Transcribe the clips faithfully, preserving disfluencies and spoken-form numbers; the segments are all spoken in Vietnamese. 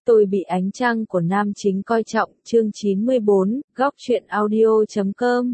Tôi bị ánh trăng của nam chính coi trọng, chương chín mươi bốn, góc truyện audio chấm com.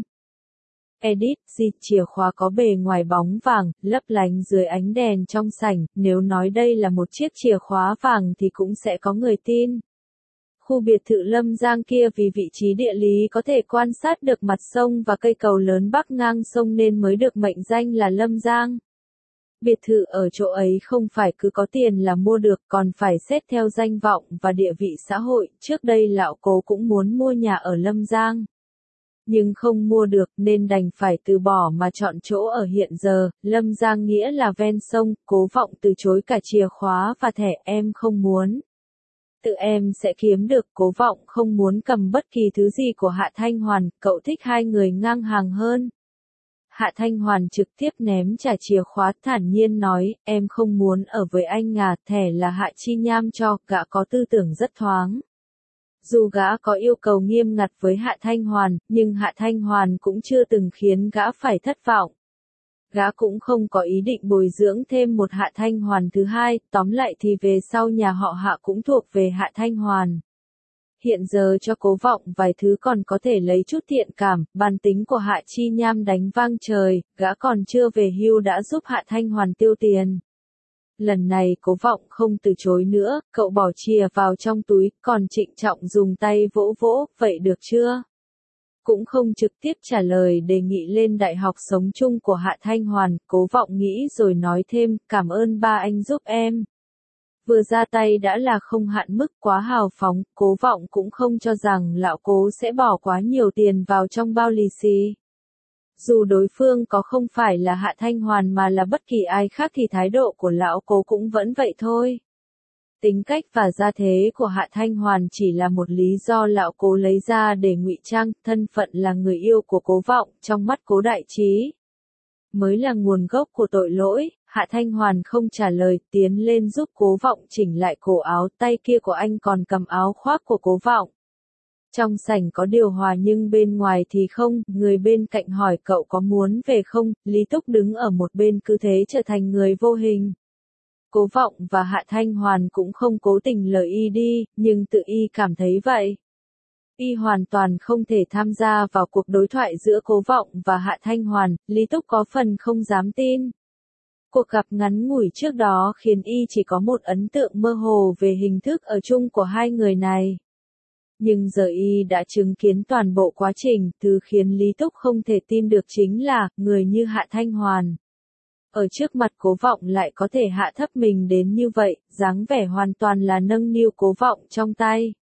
Edit, dịch chìa khóa có bề ngoài bóng vàng, lấp lánh dưới ánh đèn trong sảnh, nếu nói đây là một chiếc chìa khóa vàng thì cũng sẽ có người tin. Khu biệt thự Lâm Giang kia vì vị trí địa lý có thể quan sát được mặt sông và cây cầu lớn bắc ngang sông nên mới được mệnh danh là Lâm Giang. Biệt thự ở chỗ ấy không phải cứ có tiền là mua được, còn phải xét theo danh vọng và địa vị xã hội. Trước đây lão Cố cũng muốn mua nhà ở Lâm Giang, nhưng không mua được nên đành phải từ bỏ mà chọn chỗ ở hiện giờ. Lâm Giang nghĩa là ven sông. Cố Vọng từ chối cả chìa khóa và thẻ. Em không muốn. Tự em sẽ kiếm được. Cố Vọng không muốn cầm bất kỳ thứ gì của Hạ Thanh Hoàn, cậu thích hai người ngang hàng hơn. Hạ Thanh Hoàn trực tiếp ném trả chìa khóa, thản nhiên nói, em không muốn ở với anh à, thẻ là Hạ Chi Nham cho. Gã có tư tưởng rất thoáng. Dù gã có yêu cầu nghiêm ngặt với Hạ Thanh Hoàn, nhưng Hạ Thanh Hoàn cũng chưa từng khiến gã phải thất vọng. Gã cũng không có ý định bồi dưỡng thêm một Hạ Thanh Hoàn thứ hai, tóm lại thì về sau nhà họ Hạ cũng thuộc về Hạ Thanh Hoàn. Hiện giờ cho Cố Vọng vài thứ còn có thể lấy chút thiện cảm, bản tính của Hạ Chi Nham đánh vang trời, gã còn chưa về hưu đã giúp Hạ Thanh Hoàn tiêu tiền. Lần này Cố Vọng không từ chối nữa, cậu bỏ chìa vào trong túi, còn trịnh trọng dùng tay vỗ vỗ, vậy được chưa? Cũng không trực tiếp trả lời đề nghị lên đại học sống chung của Hạ Thanh Hoàn. Cố Vọng nghĩ rồi nói thêm, cảm ơn ba anh giúp em. Vừa ra tay đã là không hạn mức, quá hào phóng. Cố Vọng cũng không cho rằng lão Cố sẽ bỏ quá nhiều tiền vào trong bao lì xì. Dù đối phương có không phải là Hạ Thanh Hoàn mà là bất kỳ ai khác thì thái độ của lão Cố cũng vẫn vậy thôi. Tính cách và gia thế của Hạ Thanh Hoàn chỉ là một lý do lão Cố lấy ra để ngụy trang. Thân phận là người yêu của Cố Vọng trong mắt Cố Đại Trí mới là nguồn gốc của tội lỗi. Hạ Thanh Hoàn không trả lời, tiến lên giúp Cố Vọng chỉnh lại cổ áo, tay kia của anh còn cầm áo khoác của Cố Vọng. Trong sảnh có điều hòa nhưng bên ngoài thì không. Người bên cạnh hỏi cậu có muốn về không. Lý Túc đứng ở một bên cứ thế trở thành người vô hình. Cố Vọng và Hạ Thanh Hoàn cũng không cố tình lời y đi, nhưng tự y cảm thấy vậy. Y hoàn toàn không thể tham gia vào cuộc đối thoại giữa Cố Vọng và Hạ Thanh Hoàn. Lý Túc có phần không dám tin. Cuộc gặp ngắn ngủi trước đó khiến y chỉ có một ấn tượng mơ hồ về hình thức ở chung của hai người này. Nhưng giờ y đã chứng kiến toàn bộ quá trình, thứ khiến Lý Túc không thể tin được chính là, người như Hạ Thanh Hoàn. Ở trước mặt Cố Vọng lại có thể hạ thấp mình đến như vậy, dáng vẻ hoàn toàn là nâng niu Cố Vọng trong tay.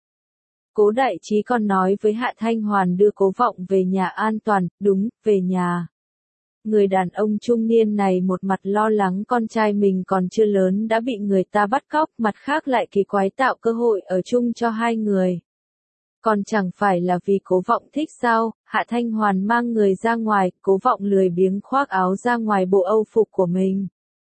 Cố Đại Trí còn nói với Hạ Thanh Hoàn đưa Cố Vọng về nhà an toàn. Đúng, về nhà. Người đàn ông trung niên này một mặt lo lắng con trai mình còn chưa lớn đã bị người ta bắt cóc, mặt khác lại kỳ quái tạo cơ hội ở chung cho hai người. Còn chẳng phải là vì Cố Vọng thích sao? Hạ Thanh Hoàn mang người ra ngoài, Cố Vọng lười biếng khoác áo ra ngoài bộ âu phục của mình.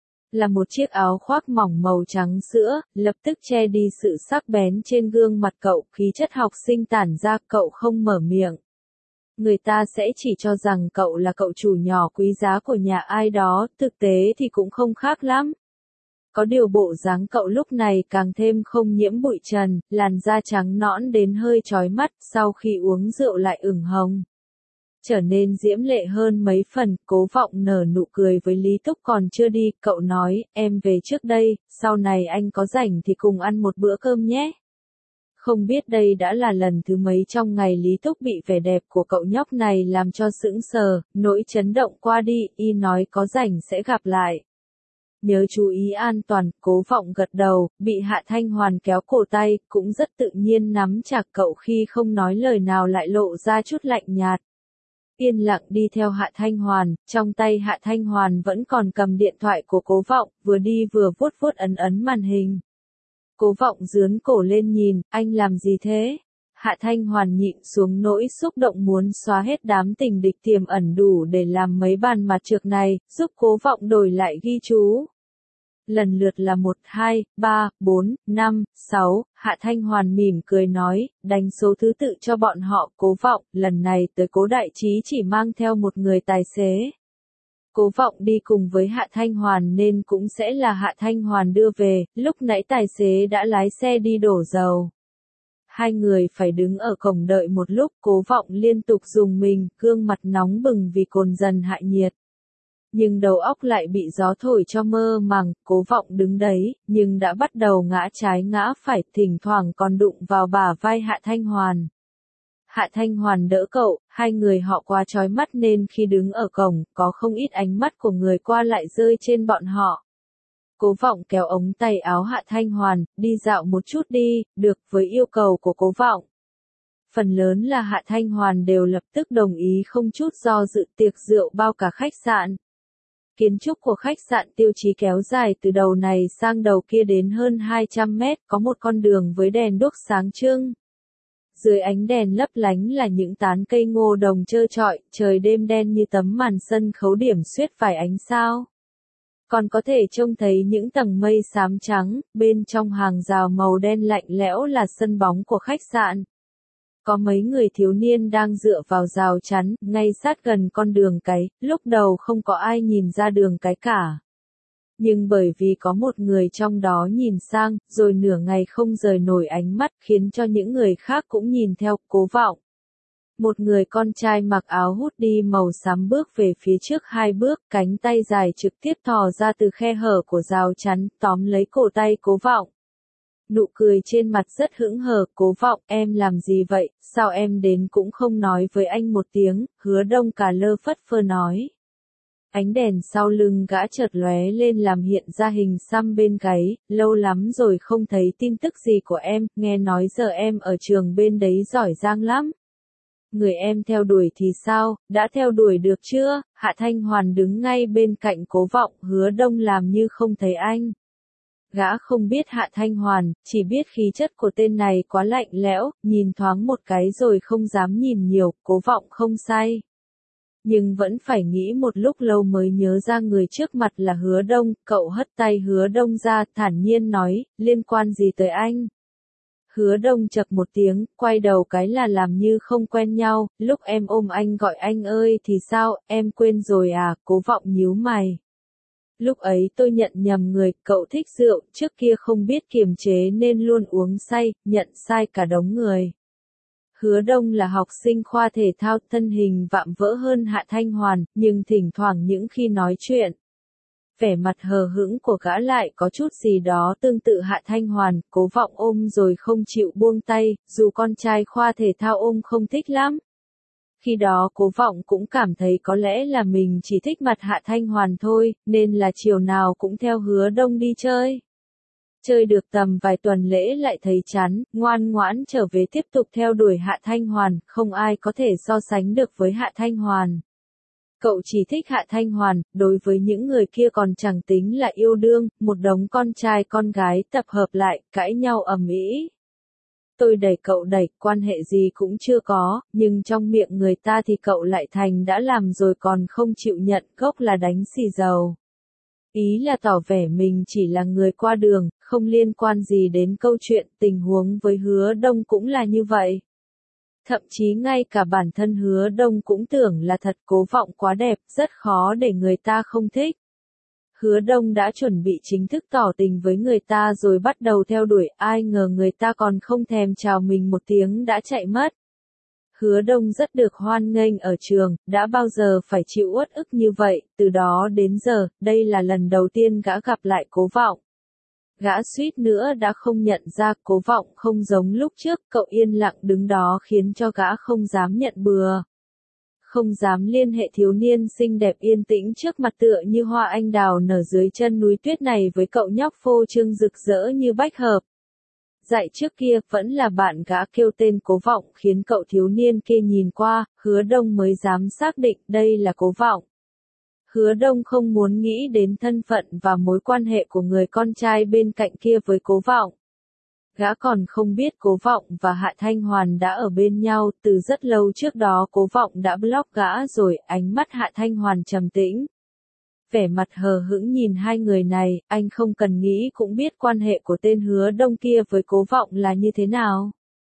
Là một chiếc áo khoác mỏng màu trắng sữa, lập tức che đi sự sắc bén trên gương mặt cậu, khí chất học sinh tản ra. Cậu không mở miệng, người ta sẽ chỉ cho rằng cậu là cậu chủ nhỏ quý giá của nhà ai đó, thực tế thì cũng không khác lắm. Có điều bộ dáng cậu lúc này càng thêm không nhiễm bụi trần, làn da trắng nõn đến hơi chói mắt, sau khi uống rượu lại ửng hồng. Trở nên diễm lệ hơn mấy phần. Cố Vọng nở nụ cười với Lý Túc còn chưa đi, cậu nói, em về trước đây, sau này anh có rảnh thì cùng ăn một bữa cơm nhé. Không biết đây đã là lần thứ mấy trong ngày Lý Túc bị vẻ đẹp của cậu nhóc này làm cho sững sờ, nỗi chấn động qua đi, y nói có rảnh sẽ gặp lại. Nhớ chú ý an toàn. Cố Vọng gật đầu, bị Hạ Thanh Hoàn kéo cổ tay, cũng rất tự nhiên nắm chặt cậu khi không nói lời nào lại lộ ra chút lạnh nhạt. Yên lặng đi theo Hạ Thanh Hoàn, trong tay Hạ Thanh Hoàn vẫn còn cầm điện thoại của Cố Vọng, vừa đi vừa vuốt vuốt ấn ấn màn hình. Cố Vọng giương cổ lên nhìn, anh làm gì thế? Hạ Thanh Hoàn nhịn xuống nỗi xúc động muốn xóa hết đám tình địch tiềm ẩn đủ để làm mấy bàn mặt trược này, giúp Cố Vọng đổi lại ghi chú. Lần lượt là một, hai, ba, bốn, năm, sáu, Hạ Thanh Hoàn mỉm cười nói, đánh số thứ tự cho bọn họ. Cố Vọng, lần này tới Cố Đại Trí chỉ mang theo một người tài xế. Cố Vọng đi cùng với Hạ Thanh Hoàn nên cũng sẽ là Hạ Thanh Hoàn đưa về, lúc nãy tài xế đã lái xe đi đổ dầu. Hai người phải đứng ở cổng đợi một lúc, Cố Vọng liên tục dùng mình, gương mặt nóng bừng vì cồn dần hạ nhiệt. Nhưng đầu óc lại bị gió thổi cho mơ màng, Cố Vọng đứng đấy, nhưng đã bắt đầu ngã trái ngã phải, thỉnh thoảng còn đụng vào bả vai Hạ Thanh Hoàn. Hạ Thanh Hoàn đỡ cậu, hai người họ quá chói mắt nên khi đứng ở cổng, có không ít ánh mắt của người qua lại rơi trên bọn họ. Cố Vọng kéo ống tay áo Hạ Thanh Hoàn, đi dạo một chút đi, được, với yêu cầu của Cố Vọng. Phần lớn là Hạ Thanh Hoàn đều lập tức đồng ý không chút do dự, tiệc rượu bao cả khách sạn. Kiến trúc của khách sạn Tiêu Chí kéo dài từ đầu này sang đầu kia đến hơn hai trăm mét, có một con đường với đèn đuốc sáng trưng. Dưới ánh đèn lấp lánh là những tán cây ngô đồng trơ trọi, trời đêm đen như tấm màn sân khấu điểm xuyết vài ánh sao. Còn có thể trông thấy những tầng mây xám trắng, bên trong hàng rào màu đen lạnh lẽo là sân bóng của khách sạn. Có mấy người thiếu niên đang dựa vào rào chắn, ngay sát gần con đường cái, lúc đầu không có ai nhìn ra đường cái cả. Nhưng bởi vì có một người trong đó nhìn sang, rồi nửa ngày không rời nổi ánh mắt, khiến cho những người khác cũng nhìn theo. Cố Vọng. Một người con trai mặc áo hoodie màu xám bước về phía trước hai bước, cánh tay dài trực tiếp thò ra từ khe hở của rào chắn, tóm lấy cổ tay Cố Vọng. Nụ cười trên mặt rất hững hờ. Cố Vọng, em làm gì vậy, sao em đến cũng không nói với anh một tiếng, Hứa Đông cà lơ phất phơ nói. Ánh đèn sau lưng gã chợt lóe lên làm hiện ra hình xăm bên gáy, lâu lắm rồi không thấy tin tức gì của em, nghe nói giờ em ở trường bên đấy giỏi giang lắm. Người em theo đuổi thì sao, đã theo đuổi được chưa? Hạ Thanh Hoàn đứng ngay bên cạnh Cố Vọng, Hứa Đông làm như không thấy anh. Gã không biết Hạ Thanh Hoàn, chỉ biết khí chất của tên này quá lạnh lẽo, nhìn thoáng một cái rồi không dám nhìn nhiều. Cố Vọng không sai. Nhưng vẫn phải nghĩ một lúc lâu mới nhớ ra người trước mặt là Hứa Đông, cậu hất tay Hứa Đông ra, thản nhiên nói, liên quan gì tới anh? Hứa Đông chậc một tiếng, quay đầu cái là làm như không quen nhau, lúc em ôm anh gọi anh ơi thì sao, em quên rồi à? Cố Vọng nhíu mày. Lúc ấy tôi nhận nhầm người, cậu thích rượu, trước kia không biết kiềm chế nên luôn uống say, nhận sai cả đống người. Hứa Đông là học sinh khoa thể thao, thân hình vạm vỡ hơn Hạ Thanh Hoàn, nhưng thỉnh thoảng những khi nói chuyện, vẻ mặt hờ hững của gã lại có chút gì đó tương tự Hạ Thanh Hoàn. Cố Vọng ôm rồi không chịu buông tay, dù con trai khoa thể thao ôm không thích lắm. Khi đó Cố Vọng cũng cảm thấy có lẽ là mình chỉ thích mặt Hạ Thanh Hoàn thôi, nên là chiều nào cũng theo Hứa Đông đi chơi. Chơi được tầm vài tuần lễ lại thấy chán, ngoan ngoãn trở về tiếp tục theo đuổi Hạ Thanh Hoàn, không ai có thể so sánh được với Hạ Thanh Hoàn. Cậu chỉ thích Hạ Thanh Hoàn, đối với những người kia còn chẳng tính là yêu đương, một đống con trai con gái tập hợp lại, cãi nhau ầm ĩ. Tôi đẩy cậu đẩy, quan hệ gì cũng chưa có, nhưng trong miệng người ta thì cậu lại thành đã làm rồi còn không chịu nhận, gốc là đánh xì dầu. Ý là tỏ vẻ mình chỉ là người qua đường, không liên quan gì đến câu chuyện. Tình huống với Hứa Đông cũng là như vậy. Thậm chí ngay cả bản thân Hứa Đông cũng tưởng là thật. Cố Vọng quá đẹp, rất khó để người ta không thích. Hứa Đông đã chuẩn bị chính thức tỏ tình với người ta rồi bắt đầu theo đuổi, ai ngờ người ta còn không thèm chào mình một tiếng đã chạy mất. Hứa Đông rất được hoan nghênh ở trường, đã bao giờ phải chịu uất ức như vậy, từ đó đến giờ, đây là lần đầu tiên gã gặp lại Cố Vọng. Gã suýt nữa đã không nhận ra. Cố Vọng không giống lúc trước, cậu yên lặng đứng đó khiến cho gã không dám nhận bừa. Không dám liên hệ thiếu niên xinh đẹp yên tĩnh trước mặt tựa như hoa anh đào nở dưới chân núi tuyết này với cậu nhóc phô trương rực rỡ như bách hợp. Dạy trước kia vẫn là bạn gã kêu tên Cố Vọng khiến cậu thiếu niên kia nhìn qua, Hứa Đông mới dám xác định đây là Cố Vọng. Hứa Đông không muốn nghĩ đến thân phận và mối quan hệ của người con trai bên cạnh kia với Cố Vọng. Gã còn không biết Cố Vọng và Hạ Thanh Hoàn đã ở bên nhau, từ rất lâu trước đó Cố Vọng đã block gã rồi. Ánh mắt Hạ Thanh Hoàn trầm tĩnh. Vẻ mặt hờ hững nhìn hai người này, anh không cần nghĩ cũng biết quan hệ của tên Hứa Đông kia với Cố Vọng là như thế nào.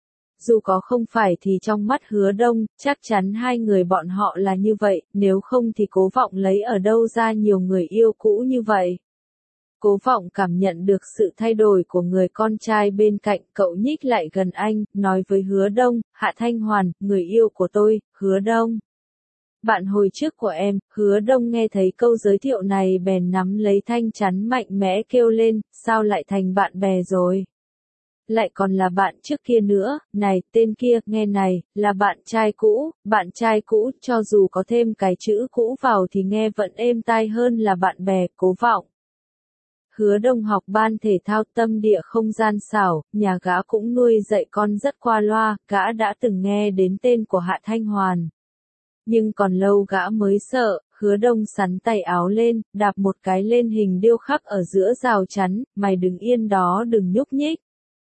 dù có không phải thì trong mắt Hứa Đông, chắc chắn hai người bọn họ là như vậy, nếu không thì Cố Vọng lấy ở đâu ra nhiều người yêu cũ như vậy. Cố Vọng cảm nhận được sự thay đổi của người con trai bên cạnh, cậu nhích lại gần anh, nói với Hứa Đông, Hạ Thanh Hoàn, người yêu của tôi, Hứa Đông. Bạn hồi trước của em, Hứa Đông nghe thấy câu giới thiệu này bèn nắm lấy thanh chắn mạnh mẽ kêu lên, sao lại thành bạn bè rồi? Lại còn là bạn trước kia nữa, này, tên kia, nghe này, là bạn trai cũ, bạn trai cũ, cho dù có thêm cái chữ cũ vào thì nghe vẫn êm tai hơn là bạn bè, Cố Vọng. Hứa Đông học ban thể thao tâm địa không gian xảo, nhà gã cũng nuôi dạy con rất qua loa, gã đã từng nghe đến tên của Hạ Thanh Hoàn. Nhưng còn lâu gã mới sợ, Hứa Đông sắn tay áo lên, đạp một cái lên hình điêu khắc ở giữa rào chắn, mày đứng yên đó đừng nhúc nhích.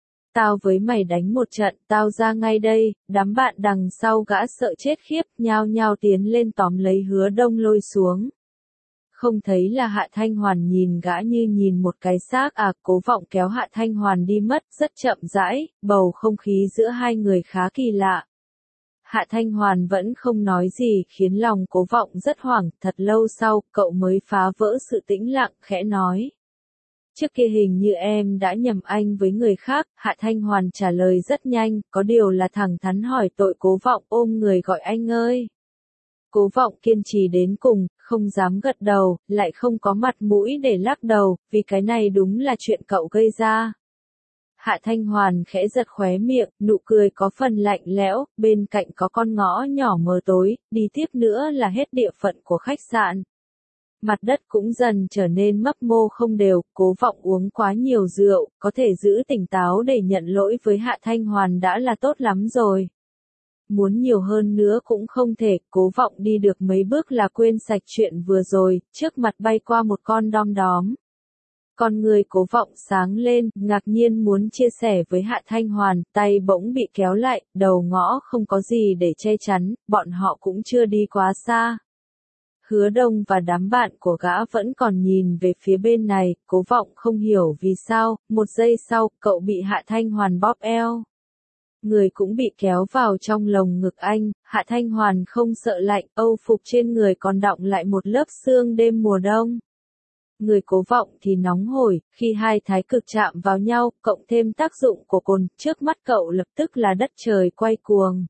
Tao với mày đánh một trận, tao ra ngay đây, đám bạn đằng sau gã sợ chết khiếp, nhao nhao tiến lên tóm lấy Hứa Đông lôi xuống. Không thấy là Hạ Thanh Hoàn nhìn gã như nhìn một cái xác à, Cố Vọng kéo Hạ Thanh Hoàn đi mất, rất chậm rãi, bầu không khí giữa hai người khá kỳ lạ. Hạ Thanh Hoàn vẫn không nói gì, khiến lòng Cố Vọng rất hoảng, thật lâu sau, cậu mới phá vỡ sự tĩnh lặng, khẽ nói. Trước kia hình như em đã nhầm anh với người khác, Hạ Thanh Hoàn trả lời rất nhanh, có điều là thẳng thắn hỏi tội. Cố Vọng ôm người gọi anh ơi. Cố Vọng kiên trì đến cùng, không dám gật đầu, lại không có mặt mũi để lắc đầu, vì cái này đúng là chuyện cậu gây ra. Hạ Thanh Hoàn khẽ giật khóe miệng, nụ cười có phần lạnh lẽo, bên cạnh có con ngõ nhỏ mờ tối, đi tiếp nữa là hết địa phận của khách sạn. Mặt đất cũng dần trở nên mấp mô không đều, Cố Vọng uống quá nhiều rượu, có thể giữ tỉnh táo để nhận lỗi với Hạ Thanh Hoàn đã là tốt lắm rồi. Muốn nhiều hơn nữa cũng không thể, Cố Vọng đi được mấy bước là quên sạch chuyện vừa rồi, trước mặt bay qua một con đom đóm. Con người Cố Vọng sáng lên, ngạc nhiên muốn chia sẻ với Hạ Thanh Hoàn, tay bỗng bị kéo lại, đầu ngõ không có gì để che chắn, bọn họ cũng chưa đi quá xa. Hứa Đông và đám bạn của gã vẫn còn nhìn về phía bên này, Cố Vọng không hiểu vì sao, một giây sau, cậu bị Hạ Thanh Hoàn bóp eo. Người cũng bị kéo vào trong lồng ngực anh, Hạ Thanh Hoàn không sợ lạnh, âu phục trên người còn đọng lại một lớp sương đêm mùa đông. Người Cố Vọng thì nóng hổi, khi hai thái cực chạm vào nhau, cộng thêm tác dụng của cồn, trước mắt cậu lập tức là đất trời quay cuồng.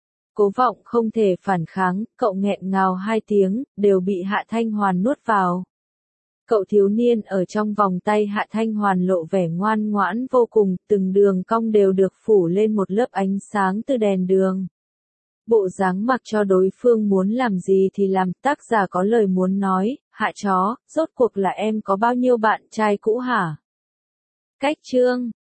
Cố Vọng không thể phản kháng, cậu nghẹn ngào hai tiếng, đều bị Hạ Thanh Hoàn nuốt vào. Cậu thiếu niên ở trong vòng tay Hạ Thanh Hoàn lộ vẻ ngoan ngoãn vô cùng, từng đường cong đều được phủ lên một lớp ánh sáng từ đèn đường. Bộ dáng mặc cho đối phương muốn làm gì thì làm, tác giả có lời muốn nói, Hạ chó, rốt cuộc là em có bao nhiêu bạn trai cũ hả? Cách chương